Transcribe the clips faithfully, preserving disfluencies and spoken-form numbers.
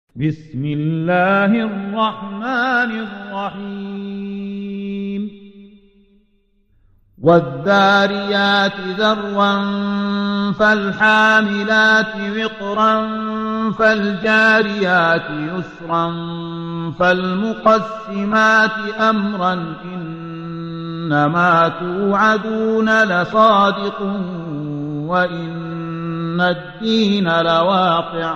بسم الله الرحمن الرحيم والذاريات ذروا فالحاملات وقرا فالجاريات يسرا فالمقسمات أمرا إنما توعدون لصادق وإن الدين لواقع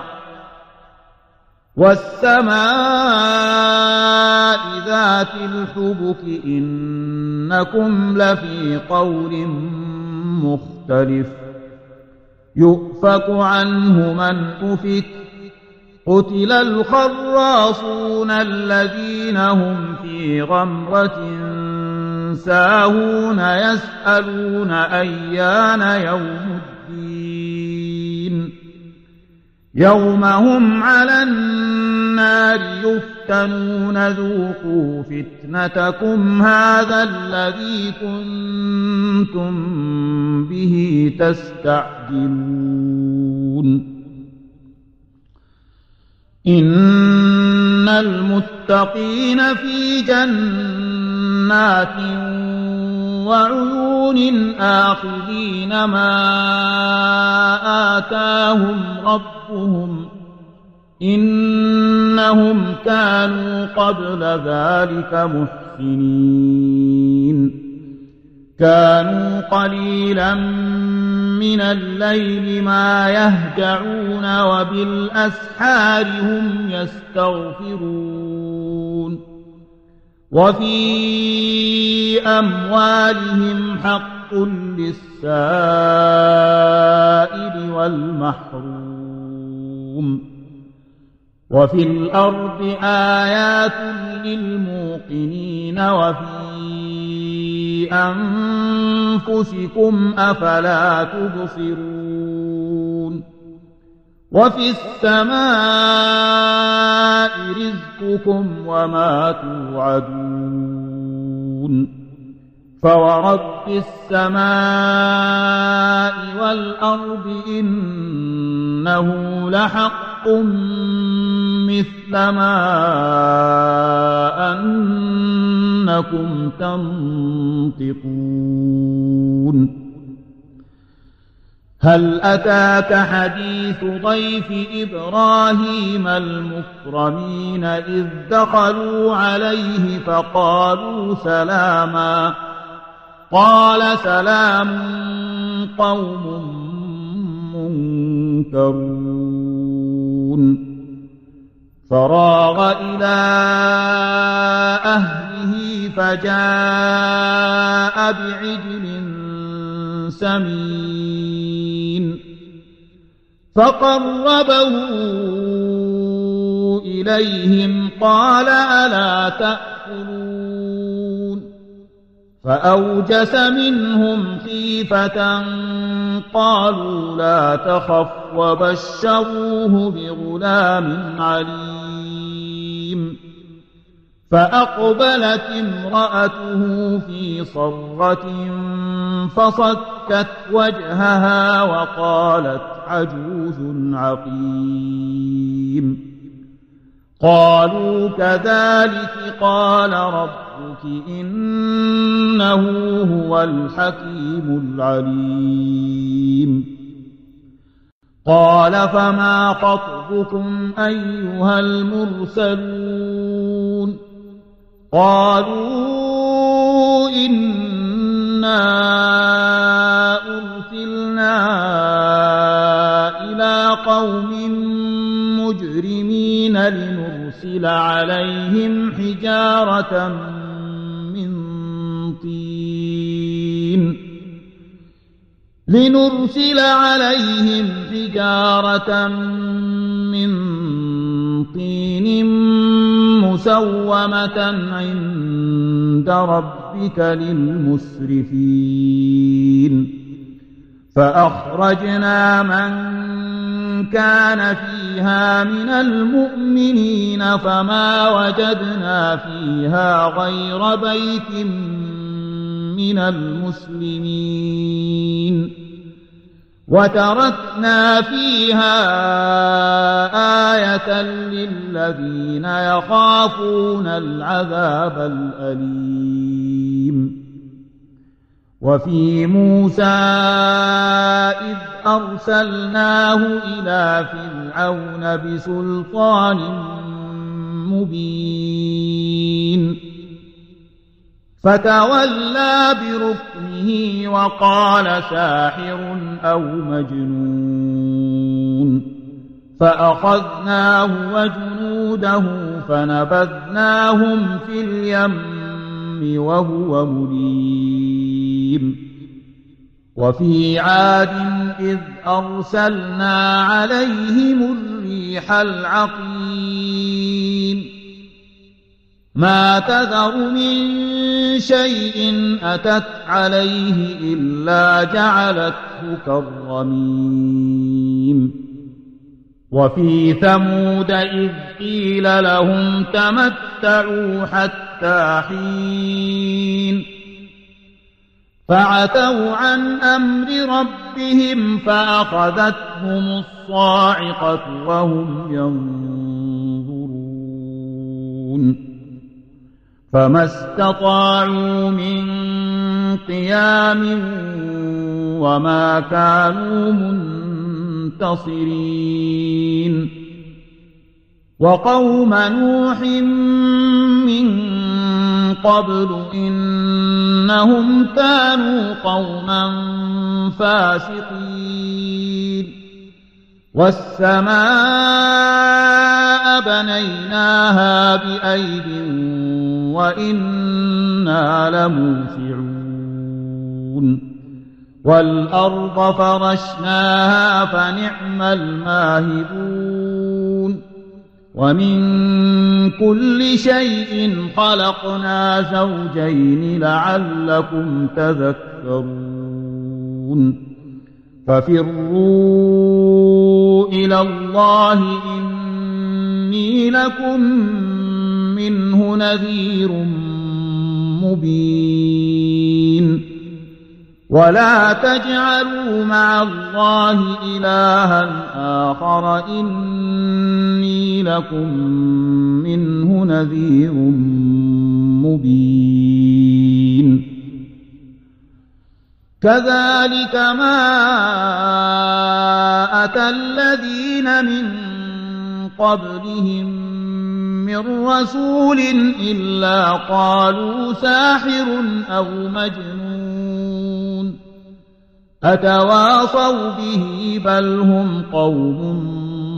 والسماء ذات الحبك إنكم لفي قول مختلف يؤفك عنه من أفك قتل الخراصون الذين هم في غمرة ساهون يسألون أيان يوم الدين يوم هم على النار يفتنون ذوقوا فتنتكم هذا الذي كنتم به تستعجلون إن المتقين في جنات وعيون آخذين ما آتاهم ربهم إنهم كانوا قبل ذلك محسنين كانوا قليلا من الليل ما يهجعون وبالأسحار هم يستغفرون وفي أموالهم حق للسائل والمحروم وفي الأرض آيات للموقنين وفي أنفسكم أفلا تبصرون وفي السماء رزقكم وما توعدون فورب السماء والأرض إنه لحق مثل ما أنكم تنطقون هل أتاك حديث ضيف إبراهيم المكرمين إذ دخلوا عليه فقالوا سلاما قال سلام قوم منكرون فراغ إلى أهله فجاء بعجل سمين فقربه إليهم قال ألا تأكلون فأوجس منهم خيفة قالوا لا تخف وبشروه بغلام عليم فأقبلت امرأته في صرة فصكت وجهها وقالت عجوز عقيم قالوا كذلك قال ربك إنه هو الحكيم العليم قال فما خطبكم أيها المرسلون قالوا إنا أرسلنا إلى قوم مجرمين لنرسل عليهم حجارة من طين لنرسل عليهم حجارة من طين مسومة عند ربك للمسرفين فأخرجنا من كان فيها من المؤمنين فما وجدنا فيها غير بيت من المسلمين وتركنا فيها آية للذين يخافون العذاب الأليم. وفي موسى إذ أرسلناه إلى فرعون بسلطان مبين فتولى بركنه وقال ساحر أو مجنون فأخذناه وجنوده فنبذناهم في اليم وهو مليم. وفي عاد إذ أرسلنا عليهم الريح العقيم ما تذر من شيء أتت عليه إلا جعلته كالرميم. وفي ثمود إذ قيل لهم تمتعوا حتى حين فعتوا عن أمر ربهم فأخذتهم الصاعقة وهم ينظرون فما استطاعوا من قيام وما كانوا منتصرين. وقوم نوح من قبل إنهم كانوا قوما فاسقين. والسماء بنيناها بأيد وإنا لموسعون. والأرض فرشناها فنعم الماهدون. ومن كل شيء خلقنا زوجين لعلكم تذكرون. ففروا إلى الله إني لكم منه نذير مبين. ولا تجعلوا مع الله إلها آخر إني لكم منه نذير مبين. كذلك ما أتى الذين من قبلهم من رسول إلا قالوا ساحر أو مجنون أتواصوا به بل هم قوم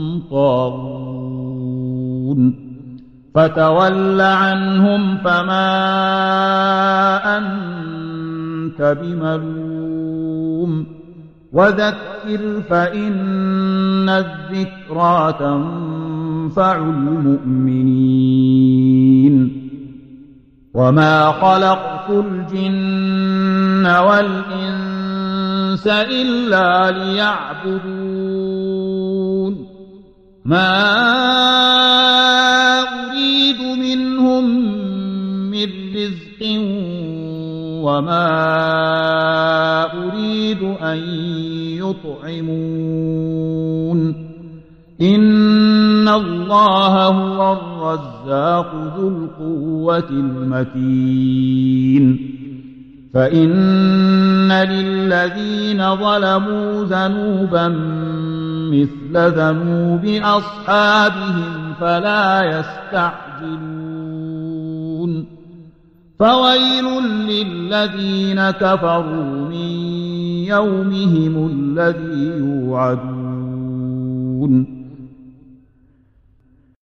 طاغون. فتول عنهم فما أنت بملوم وذكر فإن الذكرى تنفع المؤمنين. وما خلقت الجن والإنس إلا ليعبدون ما أريد منهم من رزق وما أريد أن يطعمون إن الله هو الرزاق ذو القوة المتين. فإن للذين ظلموا ذنوبا مثل ذنوب أصحابهم فلا يستعجلون. فويل للذين كفروا من يومهم الذي يوعدون.